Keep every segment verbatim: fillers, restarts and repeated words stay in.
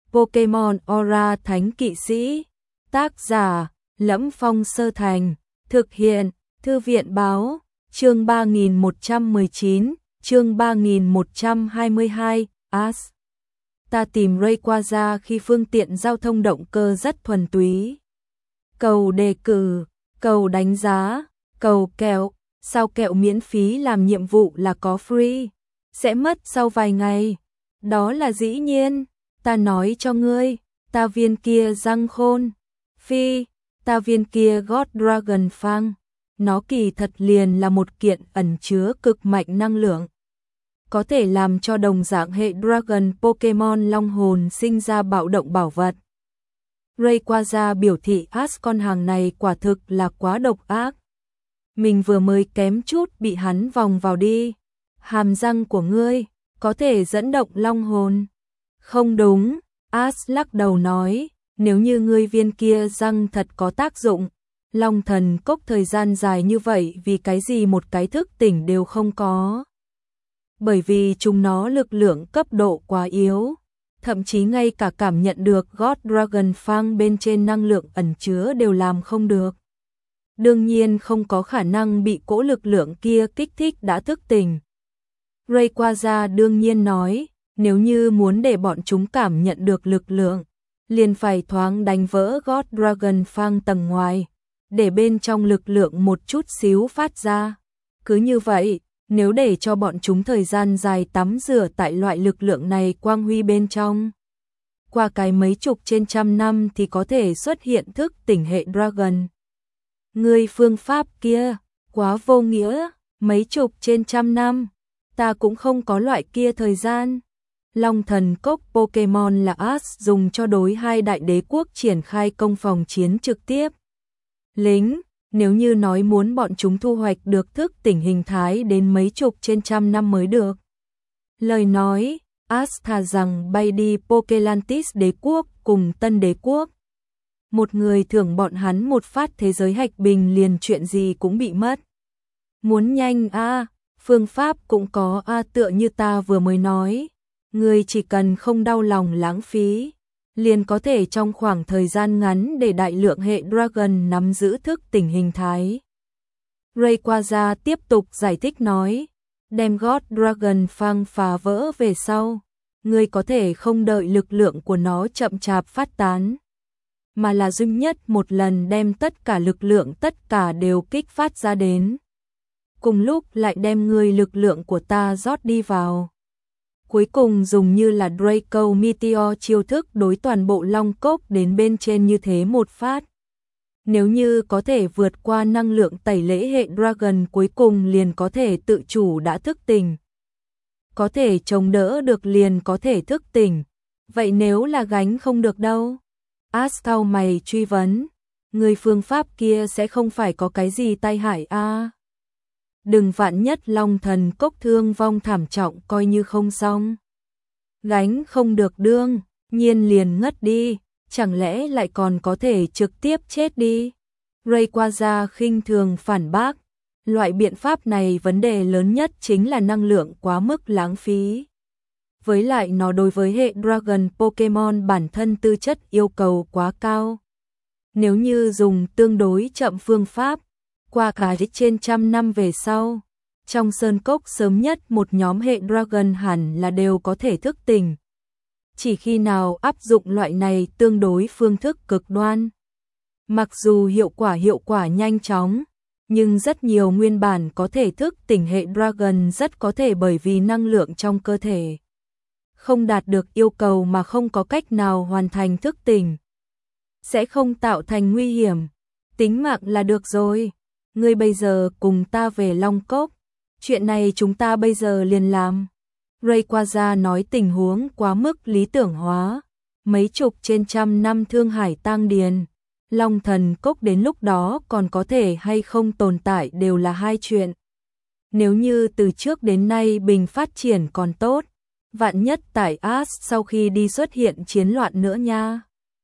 Pokemon Aura Thánh Kỵ Sĩ. Tác giả: Lẫm Phong Sơ Thành. Thực hiện: Thư viện báo. Chương ba nghìn một trăm mười chín, chương ba nghìn một trăm hai mươi hai, As. Ta tìm Rayquaza khi phương tiện giao thông động cơ rất thuần túy. Cầu đề cử, cầu đánh giá, cầu kẹo, sao kẹo miễn phí làm nhiệm vụ là có free, sẽ mất sau vài ngày. Đó là dĩ nhiên, ta nói cho ngươi, ta viên kia răng khôn. Phi, ta viên kia God Dragon Fang. Nó kỳ thật liền là một kiện ẩn chứa cực mạnh năng lượng, có thể làm cho đồng dạng hệ Dragon Pokemon Long Hồn sinh ra bạo động bảo vật. Rayquaza biểu thị As con hàng này quả thực là quá độc ác. Mình vừa mới kém chút bị hắn vòng vào đi. Hàm răng của ngươi có thể dẫn động Long Hồn. Không đúng, As lắc đầu nói, nếu như ngươi viên kia răng thật có tác dụng, Long Thần Cốc thời gian dài như vậy vì cái gì một cái thức tỉnh đều không có. Bởi vì chúng nó lực lượng cấp độ quá yếu, thậm chí ngay cả cảm nhận được God Dragon Fang bên trên năng lượng ẩn chứa đều làm không được. Đương nhiên không có khả năng bị cỗ lực lượng kia kích thích đã thức tỉnh. Rayquaza đương nhiên nói, nếu như muốn để bọn chúng cảm nhận được lực lượng, liền phải thoáng đánh vỡ God Dragon Fang tầng ngoài, để bên trong lực lượng một chút xíu phát ra. Cứ như vậy, nếu để cho bọn chúng thời gian dài tắm rửa tại loại lực lượng này quang huy bên trong, qua cái mấy chục trên trăm năm thì có thể xuất hiện thức tỉnh hệ Dragon. Ngươi phương pháp kia, quá vô nghĩa, mấy chục trên trăm năm, ta cũng không có loại kia thời gian. Long Thần Cốc Pokemon là As dùng cho đối hai đại đế quốc triển khai công phòng chiến trực tiếp. Lính, nếu như nói muốn bọn chúng thu hoạch được thức tỉnh hình thái đến mấy chục trên trăm năm mới được. Lời nói, As thà rằng bay đi Pokelantis đế quốc cùng Tân đế quốc. Một người thưởng bọn hắn một phát thế giới hạch bình liền chuyện gì cũng bị mất. Muốn nhanh a, à, phương pháp cũng có a à, tựa như ta vừa mới nói. Người chỉ cần không đau lòng lãng phí, liền có thể trong khoảng thời gian ngắn để đại lượng hệ Dragon nắm giữ thức tỉnh hình thái. Rayquaza tiếp tục giải thích nói, đem God Dragon Fang phá vỡ về sau, người có thể không đợi lực lượng của nó chậm chạp phát tán, mà là duy nhất một lần đem tất cả lực lượng tất cả đều kích phát ra đến. Cùng lúc lại đem người lực lượng của ta rót đi vào. Cuối cùng dùng như là Draco Meteor chiêu thức đối toàn bộ Long Cốc đến bên trên như thế một phát. Nếu như có thể vượt qua năng lượng tẩy lễ hệ Dragon cuối cùng liền có thể tự chủ đã thức tỉnh. Có thể chống đỡ được liền có thể thức tỉnh. Vậy nếu là gánh không được đâu? As cau mày truy vấn. Người phương pháp kia sẽ không phải có cái gì tai hại a? À? Đừng vạn nhất Long Thần Cốc thương vong thảm trọng coi như không xong. Gánh không được đương, nhiên liền ngất đi, chẳng lẽ lại còn có thể trực tiếp chết đi. Rayquaza khinh thường phản bác, loại biện pháp này vấn đề lớn nhất chính là năng lượng quá mức lãng phí. Với lại nó đối với hệ Dragon Pokemon bản thân tư chất yêu cầu quá cao. Nếu như dùng tương đối chậm phương pháp, qua cả trên trăm năm về sau, trong sơn cốc sớm nhất một nhóm hệ Dragon hẳn là đều có thể thức tỉnh. Chỉ khi nào áp dụng loại này tương đối phương thức cực đoan. Mặc dù hiệu quả hiệu quả nhanh chóng, nhưng rất nhiều nguyên bản có thể thức tỉnh hệ Dragon rất có thể bởi vì năng lượng trong cơ thể không đạt được yêu cầu mà không có cách nào hoàn thành thức tỉnh. Sẽ không tạo thành nguy hiểm, tính mạng là được rồi. Ngươi bây giờ cùng ta về Long Cốc, chuyện này chúng ta bây giờ liền làm. Rayquaza nói tình huống quá mức lý tưởng hóa, mấy chục trên trăm năm thương hải tang điền, Long Thần Cốc đến lúc đó còn có thể hay không tồn tại đều là hai chuyện. Nếu như từ trước đến nay bình phát triển còn tốt, vạn nhất tại As sau khi đi xuất hiện chiến loạn nữa nha.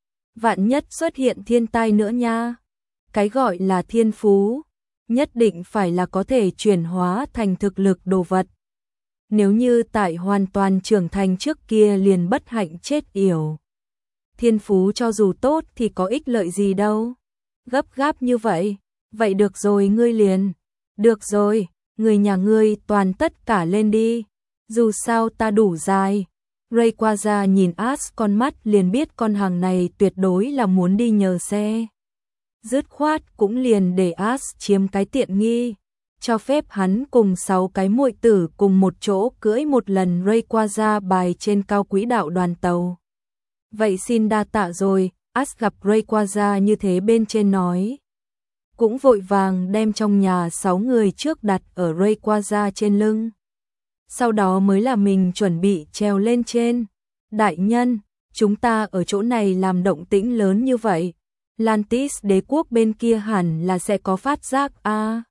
Vạn nhất xuất hiện thiên tai nữa nha. Cái gọi là thiên phú, nhất định phải là có thể chuyển hóa thành thực lực đồ vật. Nếu như tại hoàn toàn trưởng thành trước kia liền bất hạnh chết yểu, thiên phú cho dù tốt thì có ích lợi gì đâu. Gấp gáp như vậy, vậy được rồi ngươi liền. Được rồi, người nhà ngươi toàn tất cả lên đi, dù sao ta đủ dài. Rayquaza nhìn Ash con mắt liền biết con hàng này tuyệt đối là muốn đi nhờ xe. Dứt khoát cũng liền để Ash chiếm cái tiện nghi, cho phép hắn cùng sáu cái muội tử cùng một chỗ cưỡi một lần Rayquaza bài trên cao quỹ đạo đoàn tàu. Vậy xin đa tạ rồi, Ash gặp Rayquaza như thế bên trên nói. Cũng vội vàng đem trong nhà sáu người trước đặt ở Rayquaza trên lưng. Sau đó mới là mình chuẩn bị trèo lên trên. Đại nhân, chúng ta ở chỗ này làm động tĩnh lớn như vậy. Lantis đế quốc bên kia hẳn là sẽ có phát giác a. À,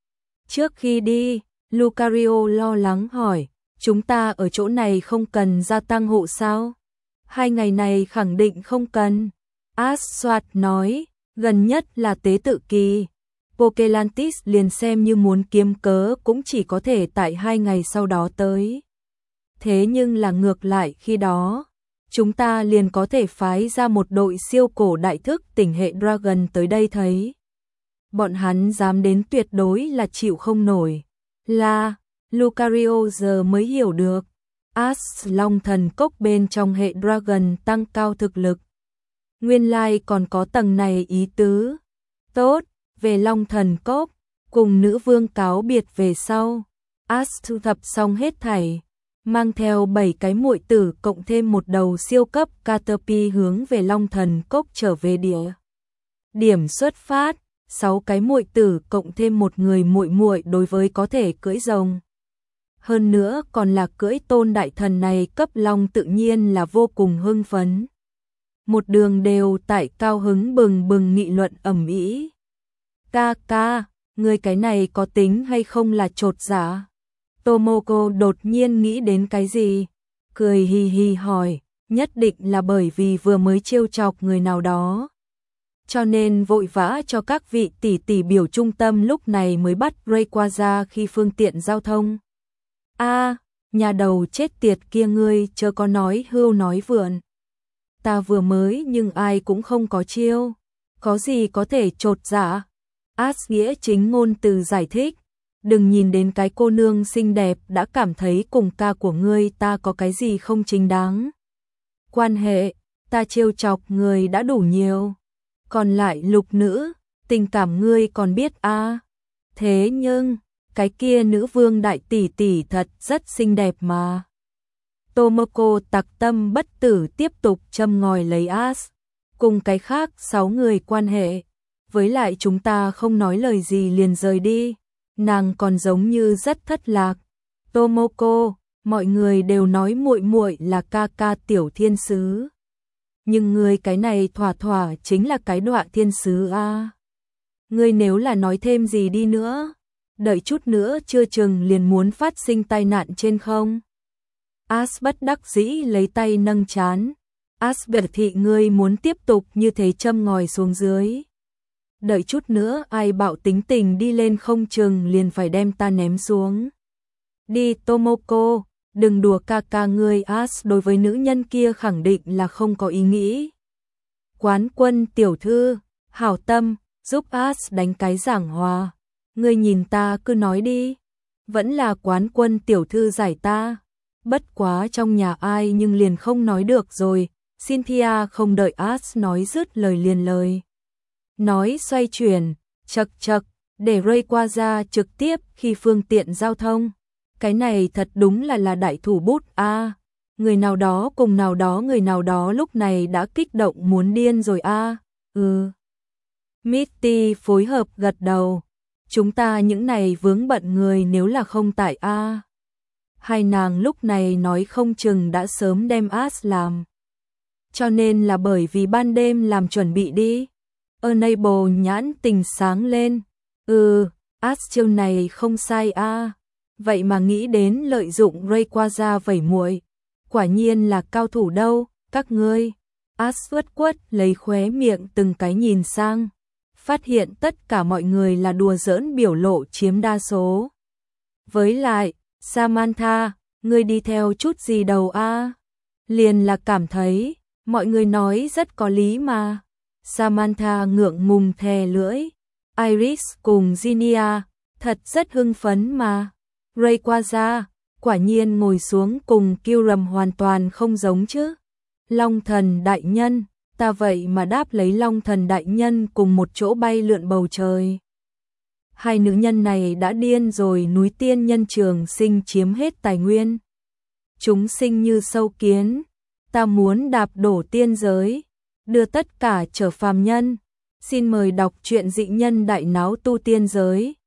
trước khi đi, Lucario lo lắng hỏi, chúng ta ở chỗ này không cần gia tăng hộ sao? Hai ngày này khẳng định không cần. Aswad nói, gần nhất là tế tự kỳ. Pokelantis liền xem như muốn kiếm cớ cũng chỉ có thể tại hai ngày sau đó tới. Thế nhưng là ngược lại khi đó, chúng ta liền có thể phái ra một đội siêu cổ đại thức tỉnh hệ Dragon tới đây thấy. Bọn hắn dám đến tuyệt đối là chịu không nổi. Là, Lucario giờ mới hiểu được. Ash Long thần cốc bên trong hệ Dragon tăng cao thực lực. Nguyên lai còn có tầng này ý tứ. Tốt, về Long thần cốc, cùng nữ vương cáo biệt về sau. Ash thu thập xong hết thảy, mang theo bảy cái muội tử cộng thêm một đầu siêu cấp Caterpie hướng về Long thần cốc trở về địa. Điểm xuất phát, sáu cái muội tử cộng thêm một người muội muội đối với có thể cưỡi rồng. Hơn nữa còn là cưỡi tôn đại thần này cấp long tự nhiên là vô cùng hưng phấn. Một đường đều tại cao hứng bừng bừng nghị luận ầm ĩ. Ca ca, người cái này có tính hay không là trột dạ? Tomoko đột nhiên nghĩ đến cái gì? Cười hì hì hỏi, nhất định là bởi vì vừa mới trêu chọc người nào đó. Cho nên vội vã cho các vị tỷ tỷ biểu trung tâm lúc này mới bắt Rayquaza khi phương tiện giao thông. A, à, nhà đầu chết tiệt kia ngươi chớ có nói hưu nói vượn. Ta vừa mới nhưng ai cũng không có chiêu, có gì có thể trột dạ. Ash nghĩa chính ngôn từ giải thích, đừng nhìn đến cái cô nương xinh đẹp đã cảm thấy cùng ca của ngươi ta có cái gì không chính đáng. Quan hệ, ta trêu chọc người đã đủ nhiều, còn lại lục nữ, tình cảm ngươi còn biết a. À. Thế nhưng, cái kia nữ vương đại tỷ tỷ thật rất xinh đẹp mà. Tomoko tặc tâm bất tử tiếp tục châm ngòi lấy Ash, cùng cái khác sáu người quan hệ, với lại chúng ta không nói lời gì liền rời đi, nàng còn giống như rất thất lạc. Tomoko, mọi người đều nói muội muội là ca ca tiểu thiên sứ, nhưng ngươi cái này thỏa thỏa chính là cái đọa thiên sứ a. À. Ngươi nếu là nói thêm gì đi nữa, đợi chút nữa chưa chừng liền muốn phát sinh tai nạn trên không. Ash bất đắc dĩ lấy tay nâng trán. Ash biểu thị ngươi muốn tiếp tục như thế châm ngòi xuống dưới. Đợi chút nữa ai bạo tính tình đi lên không chừng liền phải đem ta ném xuống. Đi Tomoko, đừng đùa ca ca ngươi. Ash đối với nữ nhân kia khẳng định là không có ý nghĩ. Quán quân tiểu thư, hảo tâm, giúp Ash đánh cái giảng hòa. Ngươi nhìn ta cứ nói đi, vẫn là quán quân tiểu thư giải ta. Bất quá trong nhà ai nhưng liền không nói được rồi. Cynthia không đợi Ash nói dứt lời liền lời. Nói xoay chuyển, chật chật, để Rayquaza trực tiếp khi phương tiện giao thông. Cái này thật đúng là là đại thủ bút a. À, người nào đó cùng nào đó người nào đó lúc này đã kích động muốn điên rồi a. À, ừ. Mitty phối hợp gật đầu. Chúng ta những này vướng bận người nếu là không tại a. À. Hai nàng lúc này nói không chừng đã sớm đem Ash làm. Cho nên là bởi vì ban đêm làm chuẩn bị đi. Enable nhãn tình sáng lên. Ừ, Ash chiêu này không sai a. À. Vậy mà nghĩ đến lợi dụng Rayquaza vẩy muội. Quả nhiên là cao thủ đâu, các ngươi. Ash uất quất lấy khóe miệng từng cái nhìn sang. Phát hiện tất cả mọi người là đùa giỡn biểu lộ chiếm đa số. Với lại, Samantha, ngươi đi theo chút gì đầu a? À? Liền là cảm thấy, Mọi người nói rất có lý mà. Samantha ngượng ngùng thè lưỡi. Iris cùng Ginia, thật rất hưng phấn mà. Rayquaza, quả nhiên ngồi xuống cùng Kyurem hoàn toàn không giống chứ. Long thần đại nhân, ta vậy mà đáp lấy Long thần đại nhân cùng một chỗ bay lượn bầu trời. Hai nữ nhân này đã điên rồi, núi tiên nhân trường sinh chiếm hết tài nguyên. Chúng sinh như sâu kiến, ta muốn đạp đổ tiên giới, đưa tất cả trở phàm nhân. Xin mời đọc truyện Dị nhân đại náo tu tiên giới.